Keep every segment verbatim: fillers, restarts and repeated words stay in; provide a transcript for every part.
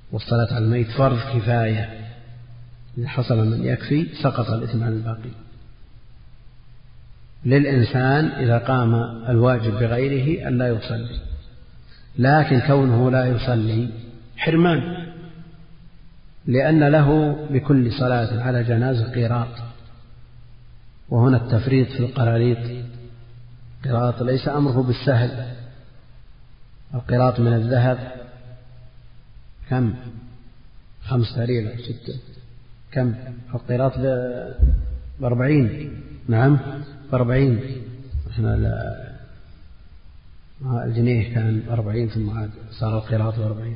والصلاة على الميت فرض كفاية، إذا حصل من يكفي سقط الإثم عن الباقي. للإنسان إذا قام الواجب بغيره أن لا يصلي، لكن كونه لا يصلي حرمان، لأن له بكل صلاة على جنازة قيراط، وهنا التفريط في القراريط. قيراط ليس أمره بالسهل. القيراط من الذهب كم؟ خمسة ريال ستة كم؟ القيراط بأربعين. نعم بأربعين. احنا الجنيه كان أربعين ثم عاد صار القيراط بأربعين.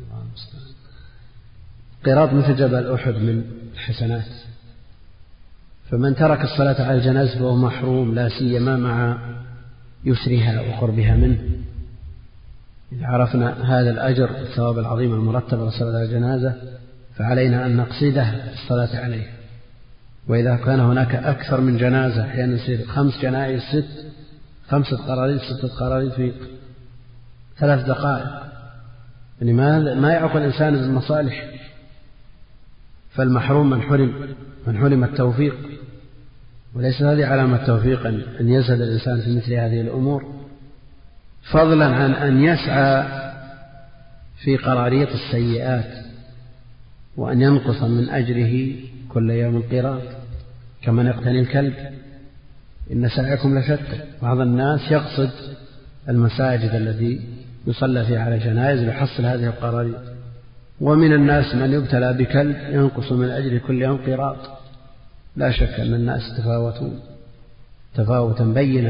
قيراط مثل جبل أحد من الحسنات. فمن ترك الصلاة على الجنازة فهو محروم، لا سيما مع يسرها وقربها منه. إذا عرفنا هذا الأجر الثواب العظيم المرتب على الصلاة على الجنازة فعلينا أن نقصده في الصلاة عليه. وإذا كان هناك أكثر من جنازة أحيانا يصير خمس جنائز ست خمسة قراريط ستة قراريط في ثلاث دقائق، يعني ما ما يعقل الإنسان بالمصالح. فالمحروم من حرم من حرم التوفيق، وليس هذه علامة التوفيق أن يزهد الإنسان في مثل هذه الأمور، فضلا عن أن يسعى في قراريط السيئات وأن ينقص من أجره كل يوم قيراط كمن يقتني الكلب. إن سعيكم لشتى. بعض الناس يقصد المساجد التي يصلى فيها على جنائز ليحصل هذه القراريط، ومن الناس من يبتلى بكلب ينقص من أجل كل يوم قيراط. لا شك أن الناس تفاوتون تفاوتا بينا.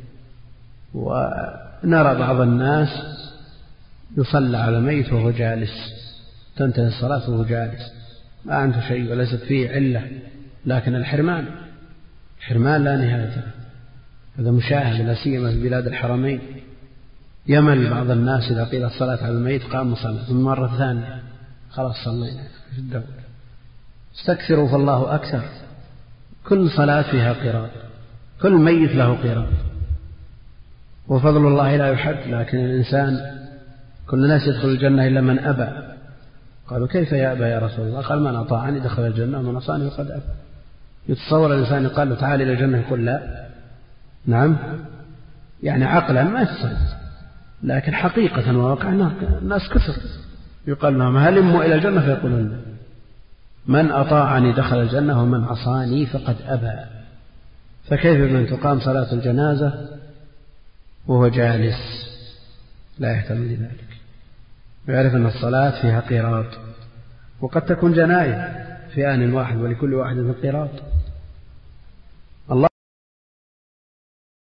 ونرى بعض الناس يصلى على ميت وهو جالس، تنتهي الصلاة وهو جالس، ما عنده شيء وليست فيه علة، لكن الحرمان حرمان لا نهاية. هذا مشاهد لا سيما في بلاد الحرمين. يمل بعض الناس إذا قيل الصلاة على الميت قام صلاة ثم مرة ثانية خلاص صلينا في الدولة. استكثروا فالله أكثر. كل صلاة فيها قراءة، كل ميت له قراءة، وفضل الله لا يحد. لكن الإنسان كل الناس يدخل الجنة إلا من أبى. قالوا كيف يأبى يا رسول الله؟ قال من أطاعني دخل الجنة ومن عصاني فقد أبى. يتصور الإنسان يقال له تعال إلى الجنة يقول لا؟ نعم، يعني عقلا ما يتصور، لكن حقيقة وواقع الناس كثر يقال لهم هلموا إلى الجنة فيقولون من أطاعني دخل الجنة ومن عصاني فقد أبى. فكيف من تقام صلاة الجنازة وهو جالس لا يهتم بذلك، ويعرف أن الصلاة فيها قيراط، وقد تكون جنائز في آن واحد ولكل واحد قيراط.